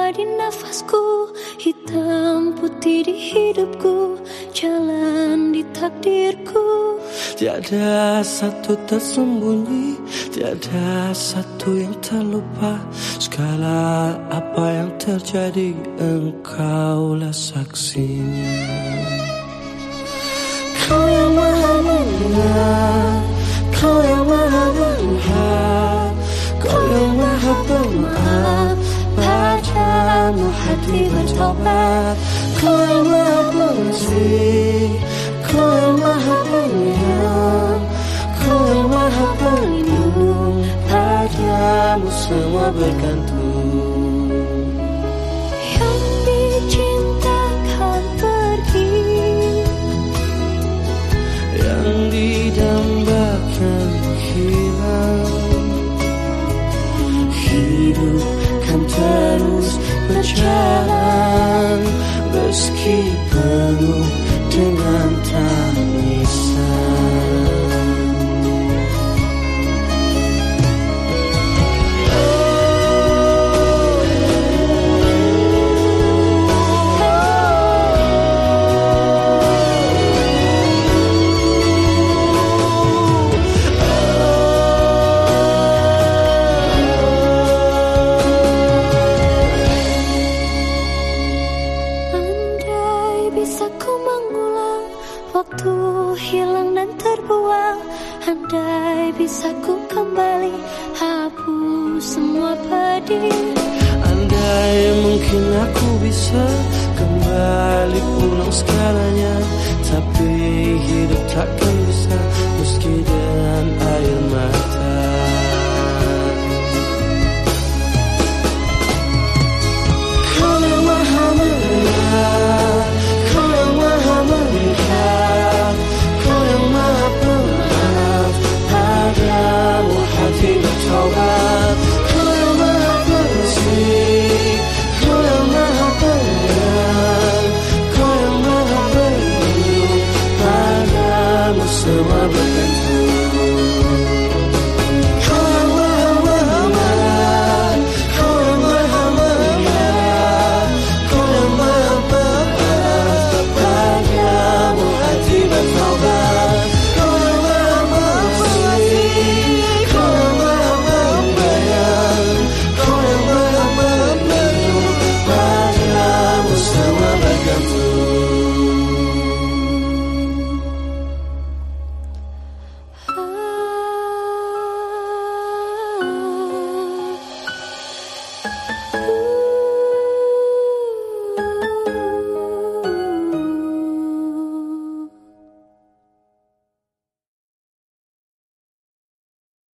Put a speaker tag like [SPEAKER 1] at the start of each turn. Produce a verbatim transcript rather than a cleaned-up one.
[SPEAKER 1] di nafasku, hitam putih di hidupku, jalan di takdirku.
[SPEAKER 2] Tiada satu tersembunyi, tiada satu yang terlupa. Segala apa yang terjadi, engkaulah saksinya. Kau yang maha mendengar, kau yang maha melihat, kau yang maha pemaaf, padamu hati bertobat. Kau yang maha pengasih, kau yang maha penyayang, kau yang maha pelindung, padamu semua bergantung.
[SPEAKER 1] Yang dicintakan pergi,
[SPEAKER 2] yang didambakan hilang. Hidup kan terus berjalan meski penuh dengan tangisan.
[SPEAKER 1] bisa ku mengulang waktu hilang dan terbuang. Andai bisa ku kembali hapus semua pedih.
[SPEAKER 2] Andai mungkin aku bisa kembali pulang segalanya, tapi hidup takkan bisa meski